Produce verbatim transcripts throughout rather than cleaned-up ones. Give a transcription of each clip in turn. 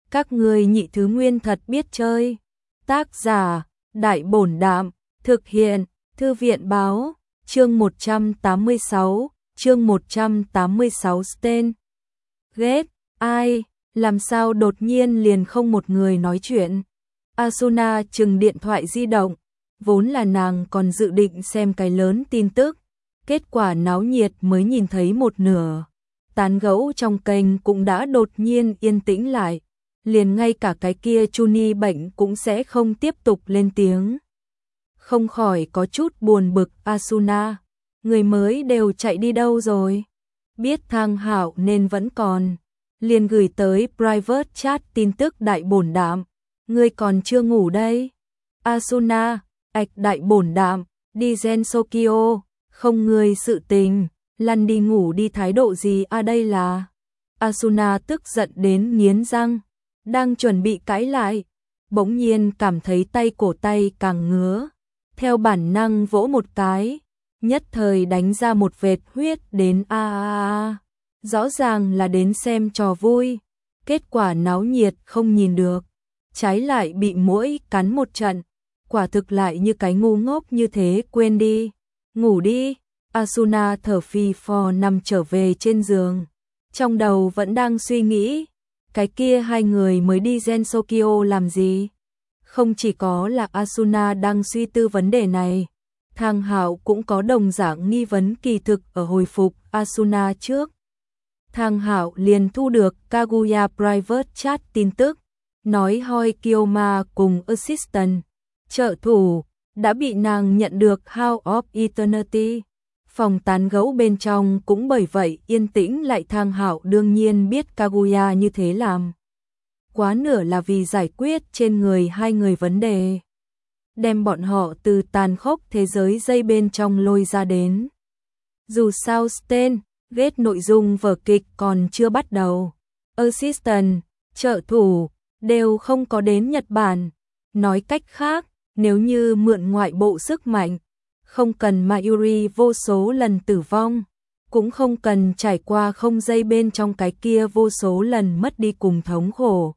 Các ngươi nhị thứ nguyên thật biết chơi. Tác giả, Đại Bổn Đạm, thực hiện, Thư viện Báo, chương một trăm tám mươi sáu, chương một trăm tám mươi sáu Stan. Ghét, ai, làm sao đột nhiên liền không một người nói chuyện. Asuna chừng điện thoại di động, vốn là nàng còn dự định xem cái lớn tin tức, kết quả náo nhiệt mới nhìn thấy một nửa. Tán gẫu trong kênh cũng đã đột nhiên yên tĩnh lại, liền ngay cả cái kia Chuni bệnh cũng sẽ không tiếp tục lên tiếng. Không khỏi có chút buồn bực. Asuna, người mới đều chạy đi đâu rồi? Biết Thang Hạo nên vẫn còn, liền gửi tới private chat tin tức Đại Bổn Đạm, ngươi còn chưa ngủ đây? Asuna, ạch Đại Bổn Đạm, đi Gen Tokyo, không ngươi sự tình, lăn đi ngủ đi, thái độ gì à đây là? Asuna tức giận đến nghiến răng, đang chuẩn bị cãi lại, bỗng nhiên cảm thấy tay cổ tay càng ngứa, theo bản năng vỗ một cái, nhất thời đánh ra một vệt huyết đến a a a, rõ ràng là đến xem trò vui, kết quả náo nhiệt không nhìn được, trái lại bị muỗi cắn một trận, quả thực lại như cái ngu ngốc như thế. Quên đi, ngủ đi. Asuna thở phì phò nằm trở về trên giường, trong đầu vẫn đang suy nghĩ, cái kia hai người mới đi Gen Tokyo làm gì? Không chỉ có là Asuna đang suy tư vấn đề này, Thang Hạo cũng có đồng dạng nghi vấn. Kỳ thực ở hồi phục Asuna trước, Thang Hạo liền thu được Kaguya private chat tin tức, nói Hoi Kiyoma cùng assistant, trợ thủ, đã bị nàng nhận được House of Eternity. Phòng tán gẫu bên trong cũng bởi vậy yên tĩnh lại. Thang Hạo đương nhiên biết Kaguya như thế làm quá nửa là vì giải quyết trên người hai người vấn đề, đem bọn họ từ tàn khốc thế giới dây bên trong lôi ra đến. Dù sao Stan, ghét nội dung vở kịch còn chưa bắt đầu, assistant, trợ thủ đều không có đến Nhật Bản. Nói cách khác, nếu như mượn ngoại bộ sức mạnh, không cần Mayuri vô số lần tử vong, cũng không cần trải qua không dây bên trong cái kia vô số lần mất đi cùng thống khổ.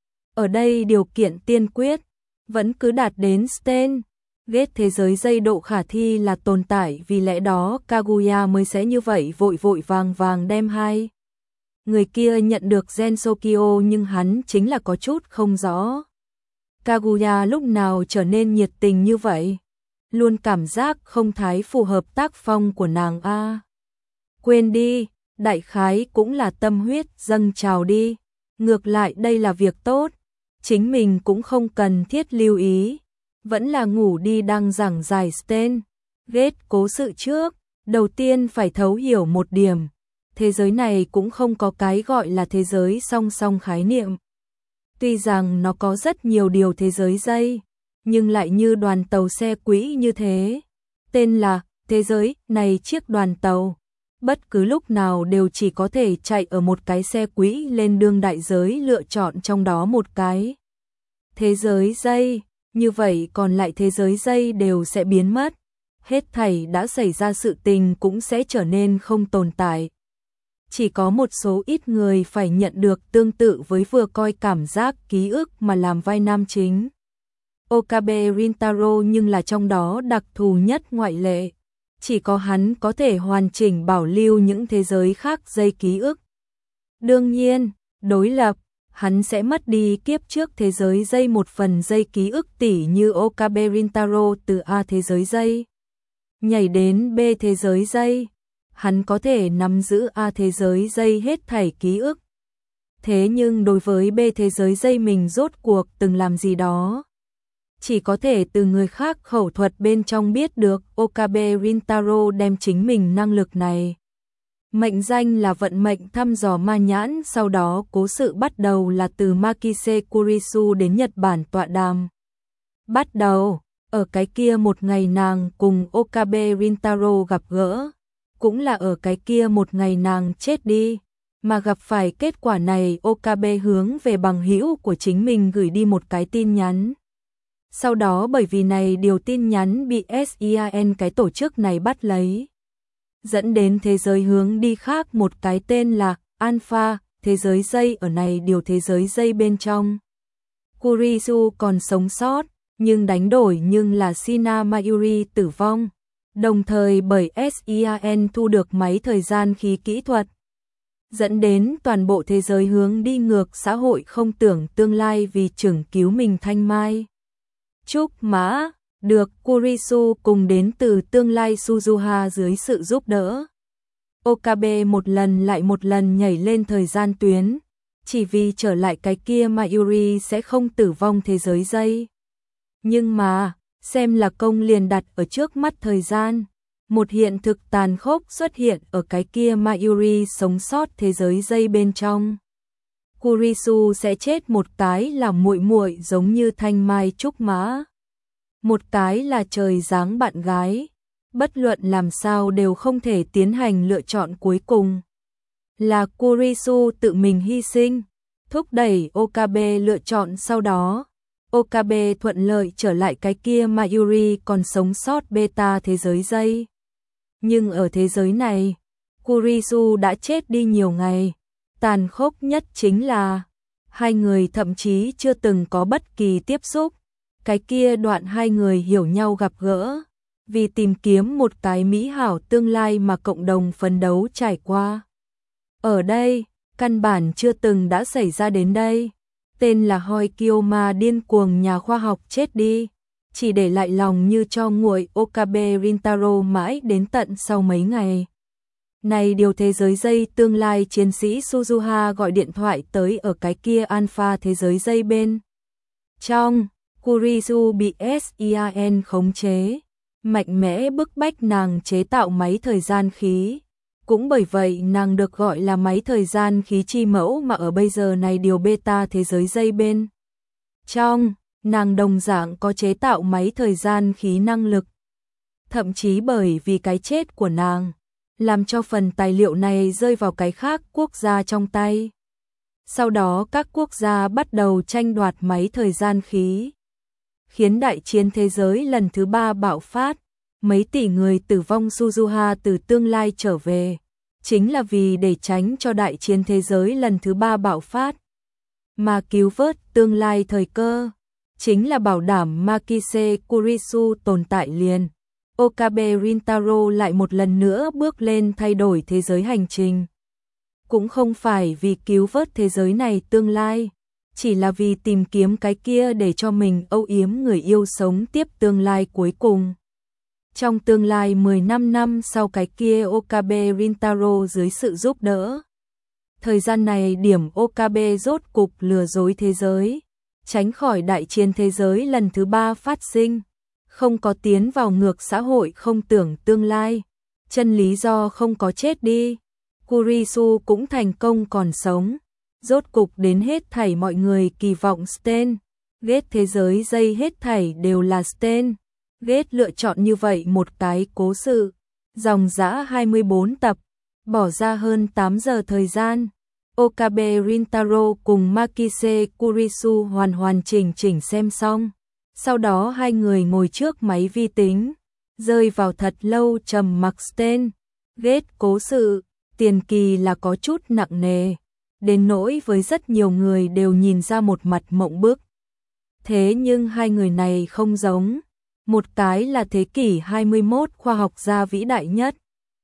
Ở đây điều kiện tiên quyết vẫn cứ đạt đến Stan, ghét thế giới dây độ khả thi là tồn tại, vì lẽ đó Kaguya mới sẽ như vậy vội vội vàng vàng đem hai người kia nhận được Gen Tokyo. Nhưng hắn chính là có chút không rõ, Kaguya lúc nào trở nên nhiệt tình như vậy, luôn cảm giác không thái phù hợp tác phong của nàng a. À, quên đi, đại khái cũng là tâm huyết dâng trào đi, ngược lại đây là việc tốt, chính mình cũng không cần thiết lưu ý, vẫn là ngủ đi. Đang giảng giải Stan, ghét cố sự trước, đầu tiên phải thấu hiểu một điểm, thế giới này cũng không có cái gọi là thế giới song song khái niệm. Tuy rằng nó có rất nhiều điều thế giới dây, nhưng lại như đoàn tàu xe quỹ như thế, tên là thế giới này chiếc đoàn tàu, bất cứ lúc nào đều chỉ có thể chạy ở một cái xe quỹ lên đường đại giới lựa chọn trong đó một cái thế giới dây, như vậy còn lại thế giới dây đều sẽ biến mất, hết thảy đã xảy ra sự tình cũng sẽ trở nên không tồn tại. Chỉ có một số ít người phải nhận được tương tự với vừa coi cảm giác ký ức mà làm vai nam chính, Okabe Rintaro, nhưng là trong đó đặc thù nhất ngoại lệ, chỉ có hắn có thể hoàn chỉnh bảo lưu những thế giới khác dây ký ức. Đương nhiên, đối lập, hắn sẽ mất đi kiếp trước thế giới dây một phần dây ký ức, tỉ như Okabe Rintaro từ A thế giới dây nhảy đến B thế giới dây, hắn có thể nắm giữ A thế giới dây hết thảy ký ức. Thế nhưng đối với B thế giới dây mình rốt cuộc từng làm gì đó, chỉ có thể từ người khác khẩu thuật bên trong biết được. Okabe Rintaro đem chính mình năng lực này mệnh danh là vận mệnh thăm dò ma nhãn. Sau đó cố sự bắt đầu là từ Makise Kurisu đến Nhật Bản tọa đàm. Bắt đầu, ở cái kia một ngày nàng cùng Okabe Rintaro gặp gỡ, cũng là ở cái kia một ngày nàng chết đi, mà gặp phải kết quả này. Okabe hướng về bằng hữu của chính mình gửi đi một cái tin nhắn. Sau đó bởi vì này điều tin nhắn bị Sean cái tổ chức này bắt lấy, dẫn đến thế giới hướng đi khác, một cái tên là Alpha, thế giới dây ở này điều thế giới dây bên trong. Kurisu còn sống sót, nhưng đánh đổi nhưng là Shina Mayuri tử vong, đồng thời bởi Sean thu được máy thời gian khí kỹ thuật, dẫn đến toàn bộ thế giới hướng đi ngược xã hội không tưởng tương lai vì chừng cứu mình thanh mai. Trúc Mã, được Kurisu cùng đến từ tương lai Suzuha dưới sự giúp đỡ. Okabe một lần lại một lần nhảy lên thời gian tuyến, chỉ vì trở lại cái kia Mayuri sẽ không tử vong thế giới dây. Nhưng mà, xem là công liền đặt ở trước mắt thời gian, một hiện thực tàn khốc xuất hiện ở cái kia Mayuri sống sót thế giới dây bên trong. Kurisu sẽ chết một cái là muội muội giống như thanh mai trúc mã, một cái là trời giáng bạn gái, bất luận làm sao đều không thể tiến hành lựa chọn cuối cùng. Là Kurisu tự mình hy sinh, thúc đẩy Okabe lựa chọn sau đó. Okabe thuận lợi trở lại cái kia Mayuri còn sống sót beta thế giới dây. Nhưng ở thế giới này, Kurisu đã chết đi nhiều ngày. Tàn khốc nhất chính là hai người thậm chí chưa từng có bất kỳ tiếp xúc. Cái kia đoạn hai người hiểu nhau gặp gỡ, vì tìm kiếm một cái mỹ hảo tương lai mà cộng đồng phấn đấu trải qua. Ở đây, căn bản chưa từng đã xảy ra đến đây. Tên là Hoi Kiyoma điên cuồng nhà khoa học chết đi, chỉ để lại lòng như cho nguội Okabe Rintaro mãi đến tận sau mấy ngày. Này điều thế giới dây tương lai chiến sĩ Suzuha gọi điện thoại tới ở cái kia alpha thế giới dây bên. Trong, Kurisu bị Sean khống chế, mạnh mẽ bức bách nàng chế tạo máy thời gian khí. Cũng bởi vậy nàng được gọi là máy thời gian khí chi mẫu mà ở bây giờ này điều beta thế giới dây bên. Trong, nàng đồng dạng có chế tạo máy thời gian khí năng lực. Thậm chí bởi vì cái chết của nàng, làm cho phần tài liệu này rơi vào cái khác quốc gia trong tay. Sau đó các quốc gia bắt đầu tranh đoạt máy thời gian khí, khiến đại chiến thế giới lần thứ ba bạo phát. Mấy tỷ người tử vong Suzuha từ tương lai trở về, chính là vì để tránh cho đại chiến thế giới lần thứ ba bạo phát. Mà cứu vớt tương lai thời cơ, chính là bảo đảm Makise Kurisu tồn tại liền. Okabe Rintaro lại một lần nữa bước lên thay đổi thế giới hành trình. Cũng không phải vì cứu vớt thế giới này tương lai, chỉ là vì tìm kiếm cái kia để cho mình âu yếm người yêu sống tiếp tương lai cuối cùng. Trong tương lai mười lăm năm sau cái kia Okabe Rintaro dưới sự giúp đỡ. Thời gian này điểm Okabe rốt cục lừa dối thế giới, tránh khỏi đại chiến thế giới lần thứ ba phát sinh, không có tiến vào ngược xã hội không tưởng tương lai, chân lý do không có chết đi. Kurisu cũng thành công còn sống, rốt cục đến hết thảy mọi người kỳ vọng Stain, ghét thế giới dây hết thảy đều là Stain. Ghét lựa chọn như vậy một cái cố sự, dòng dã hai mươi bốn tập, bỏ ra hơn tám giờ thời gian. Okabe Rintaro cùng Makise Kurisu hoàn hoàn chỉnh chỉnh xem xong. Sau đó hai người ngồi trước máy vi tính, rơi vào thật lâu trầm mặc. Stain, ghét cố sự, tiền kỳ là có chút nặng nề, đến nỗi với rất nhiều người đều nhìn ra một mặt mộng bức. Thế nhưng hai người này không giống. Một cái là thế kỷ hai mươi mốt khoa học gia vĩ đại nhất,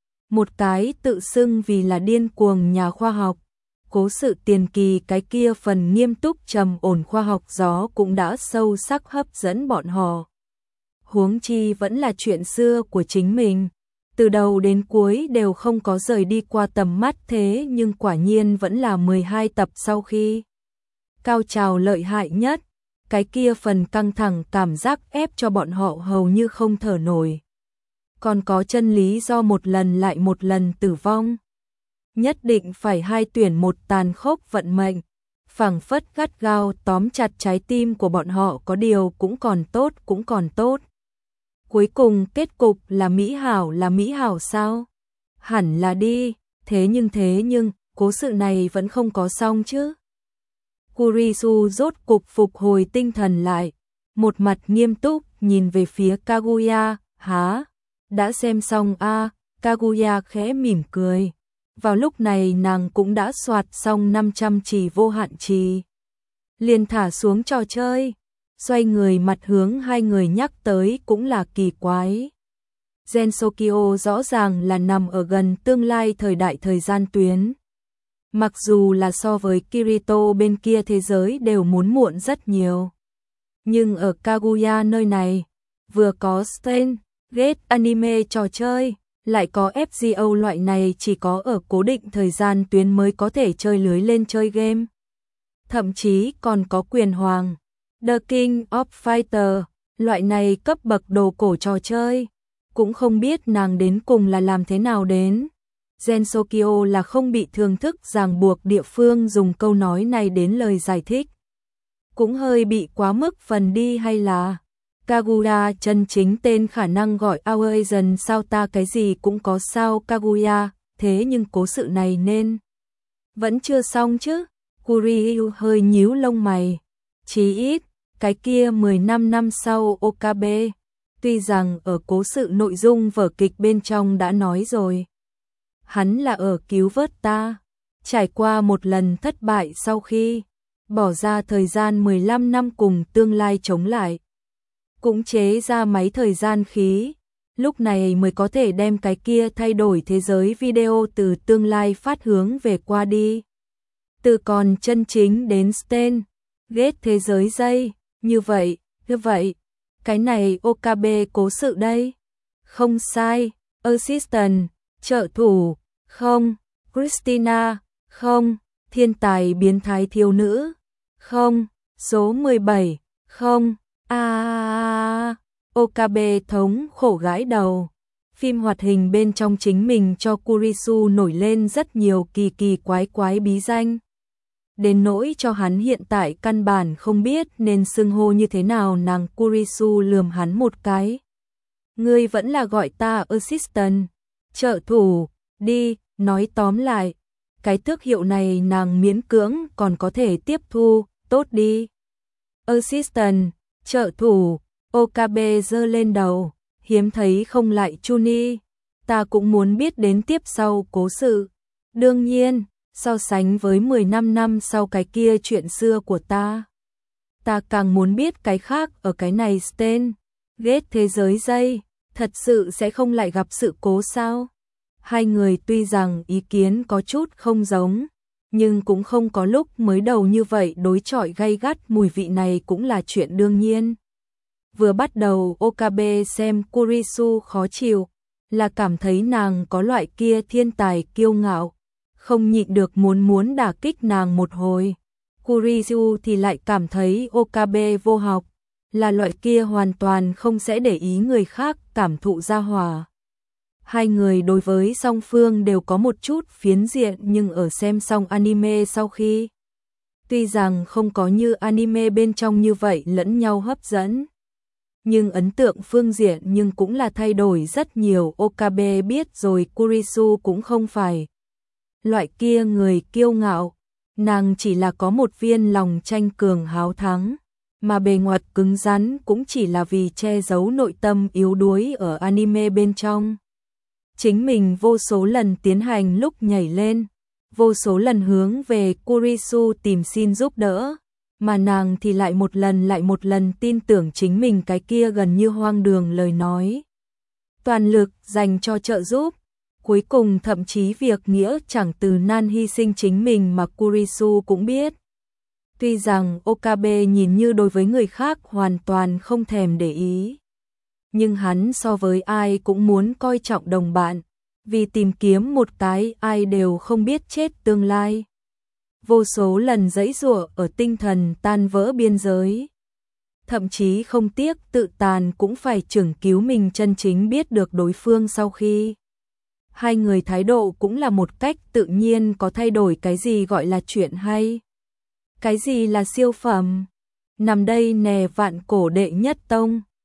một cái tự xưng vì là điên cuồng nhà khoa học. Cố sự tiền kỳ cái kia phần nghiêm túc trầm ổn khoa học gió cũng đã sâu sắc hấp dẫn bọn họ. Huống chi vẫn là chuyện xưa của chính mình, từ đầu đến cuối đều không có rời đi qua tầm mắt, thế nhưng quả nhiên vẫn là mười hai tập sau khi cao trào lợi hại nhất. Cái kia phần căng thẳng cảm giác ép cho bọn họ hầu như không thở nổi. Còn có chân lý do một lần lại một lần tử vong. Nhất định phải hai tuyển một tàn khốc vận mệnh, phảng phất gắt gao tóm chặt trái tim của bọn họ, có điều cũng còn tốt, cũng còn tốt. Cuối cùng kết cục là mỹ hảo, là mỹ hảo sao? Hẳn là đi, thế nhưng thế nhưng, cố sự này vẫn không có xong chứ. Kurisu rốt cục phục hồi tinh thần lại, một mặt nghiêm túc nhìn về phía Kaguya. Hả? Đã xem xong a? À? Kaguya khẽ mỉm cười. Vào lúc này nàng cũng đã soạt xong năm trăm trì vô hạn trì. Liền thả xuống trò chơi, xoay người mặt hướng hai người nhắc tới cũng là kỳ quái. Gensokyo rõ ràng là nằm ở gần tương lai thời đại thời gian tuyến. Mặc dù là so với Kirito bên kia thế giới đều muốn muộn rất nhiều. Nhưng ở Kaguya nơi này, vừa có Stein, Gate anime trò chơi, lại có ép giê o loại này chỉ có ở cố định thời gian tuyến mới có thể chơi lưới lên chơi game. Thậm chí còn có quyền hoàng, The King of Fighter, loại này cấp bậc đồ cổ trò chơi. Cũng không biết nàng đến cùng là làm thế nào đến. Gensokyo là không bị thường thức ràng buộc địa phương dùng câu nói này đến lời giải thích. Cũng hơi bị quá mức phần đi hay là Kaguya chân chính tên khả năng gọi Aoizan sao ta cái gì cũng có sao Kaguya, thế nhưng cố sự này nên vẫn chưa xong chứ. Kuryu hơi nhíu lông mày. Chí ít, cái kia mười lăm năm sau Okabe, tuy rằng ở cố sự nội dung vở kịch bên trong đã nói rồi. Hắn là ở cứu vớt ta, trải qua một lần thất bại sau khi bỏ ra thời gian mười lăm năm cùng tương lai chống lại. Cũng chế ra máy thời gian khí, lúc này mới có thể đem cái kia thay đổi thế giới video từ tương lai phát hướng về qua đi. Từ còn chân chính đến Stein, Gate thế giới dây, như vậy, như vậy, cái này Okabe cố sự đây. Không sai, Assistant, trợ thủ, không, Christina, không, thiên tài biến thái thiếu nữ, không, số mười bảy, không, a à, Okabe thống khổ gãi đầu. Phim hoạt hình bên trong chính mình cho Kurisu nổi lên rất nhiều kỳ kỳ quái quái bí danh. Đến nỗi cho hắn hiện tại căn bản không biết nên xưng hô như thế nào. Nàng Kurisu lườm hắn một cái. Ngươi vẫn là gọi ta assistant, trợ thủ, đi, nói tóm lại. Cái tước hiệu này nàng miễn cưỡng còn có thể tiếp thu, tốt đi. Assistant, trợ thủ, Okabe giơ lên đầu, hiếm thấy không lại Chuni. Ta cũng muốn biết đến tiếp sau cố sự. Đương nhiên, so sánh với mười lăm năm sau cái kia chuyện xưa của ta, ta càng muốn biết cái khác ở cái này. Stein, Gate thế giới dây, thật sự sẽ không lại gặp sự cố sao? Hai người tuy rằng ý kiến có chút không giống, nhưng cũng không có lúc mới đầu như vậy đối chọi gay gắt. Mùi vị này cũng là chuyện đương nhiên. Vừa bắt đầu Okabe xem Kurisu khó chịu, là cảm thấy nàng có loại kia thiên tài kiêu ngạo, không nhịn được muốn muốn đả kích nàng một hồi. Kurisu thì lại cảm thấy Okabe vô học, là loại kia hoàn toàn không sẽ để ý người khác cảm thụ ra hòa. Hai người đối với song phương đều có một chút phiến diện, nhưng ở xem xong anime sau khi, tuy rằng không có như anime bên trong như vậy lẫn nhau hấp dẫn, nhưng ấn tượng phương diện nhưng cũng là thay đổi rất nhiều. Okabe biết rồi Kurisu cũng không phải loại kia người kiêu ngạo, nàng chỉ là có một viên lòng tranh cường háo thắng, mà bề ngoài cứng rắn cũng chỉ là vì che giấu nội tâm yếu đuối ở anime bên trong. Chính mình vô số lần tiến hành lúc nhảy lên, vô số lần hướng về Kurisu tìm xin giúp đỡ, mà nàng thì lại một lần lại một lần tin tưởng chính mình cái kia gần như hoang đường lời nói. Toàn lực dành cho trợ giúp, cuối cùng thậm chí việc nghĩa chẳng từ nan hy sinh chính mình mà Kurisu cũng biết. Tuy rằng Okabe nhìn như đối với người khác hoàn toàn không thèm để ý, nhưng hắn so với ai cũng muốn coi trọng đồng bạn, vì tìm kiếm một cái ai đều không biết chết tương lai. Vô số lần giãy giụa ở tinh thần tan vỡ biên giới, thậm chí không tiếc tự tàn cũng phải chừng cứu mình chân chính biết được đối phương sau khi. Hai người thái độ cũng là một cách tự nhiên có thay đổi cái gì gọi là chuyện hay, cái gì là siêu phẩm. Nằm đây nè vạn cổ đệ nhất tông,